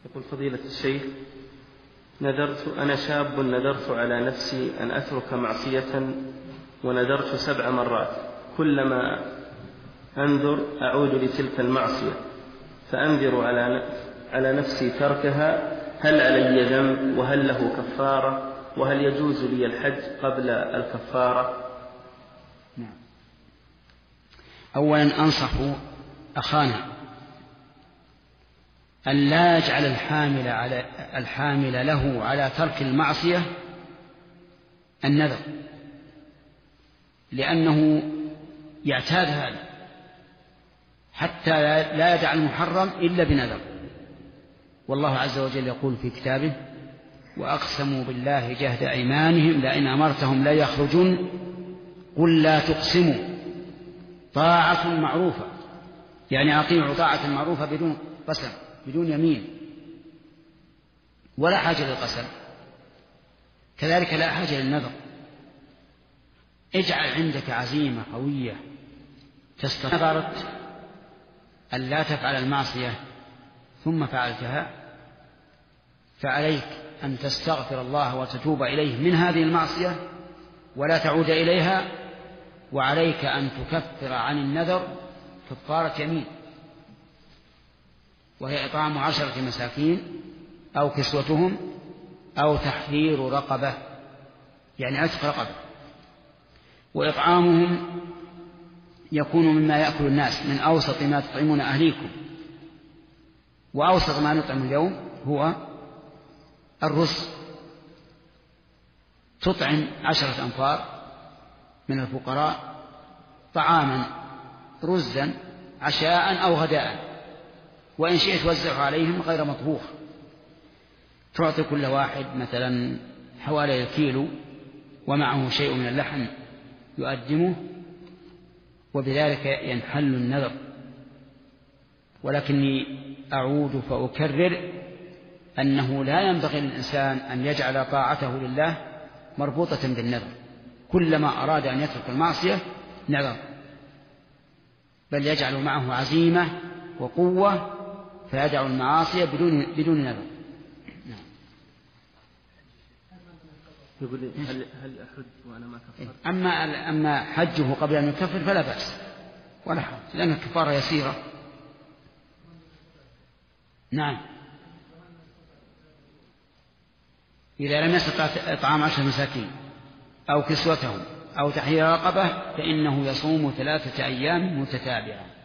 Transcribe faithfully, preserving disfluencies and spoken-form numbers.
يقول فضيلة الشيخ: نذرت أنا شاب نذرت على نفسي أن أترك معصية، ونذرت سبع مرات، كلما أنذر أعود لتلك المعصية، فأنذر على على نفسي تركها، هل علي ذنب وهل له كفارة، وهل يجوز لي الحج قبل الكفارة؟ نعم. أولا أنصح أخانا أن لا يجعل الحامل, على الحامل له على ترك المعصية النذر، لأنه يعتاد هذا حتى لا يدع المحرم إلا بنذر. والله عز وجل يقول في كتابه: وأقسموا بالله جهد أيمانهم لئن أمرتهم لا يخرجون قل لا تقسموا طاعة معروفة، يعني أطيعوا طاعة معروفة بدون قسم، بدون يمين، ولا حاجة للقسم. كذلك لا حاجة للنذر. اجعل عندك عزيمة قوية تستطيع أن لا تفعل المعصية ثم فعلتها، فعليك أن تستغفر الله وتتوب إليه من هذه المعصية ولا تعود إليها، وعليك أن تكفر عن النذر كفارة يمين، وهي إطعام عشرة مساكين أو كسوتهم أو تحرير رقبة، يعني عتق رقبة. وإطعامهم يكون مما يأكل الناس من أوسط ما تطعمون أهليكم، وأوسط ما نطعم اليوم هو الرز، تطعم عشرة أنفار من الفقراء طعاما رزا عشاء أو غداء، وإن شئت وزعه عليهم غير مطبوخ، تعطي كل واحد مثلا حوالي الكيلو ومعه شيء من اللحم يقدمه، وبذلك ينحل النذر. ولكني أعود فأكرر أنه لا ينبغي للإنسان أن يجعل طاعته لله مربوطة بالنذر، كلما أراد أن يترك المعصية نذر، بل يجعل معه عزيمة وقوة فيدع المعاصي بدون بدون نذر. يقول هل هل أحج وأنا ما كفرت؟ أما أما حجه قبل أن يكفر فلا بأس ولا حرج، لأن الكفارة يسيرة. نعم، إذا لم يستطع إطعام عشر مساكين أو كسوتهم أو تحرير رقبة فإنه يصوم ثلاثة أيام متتابعة.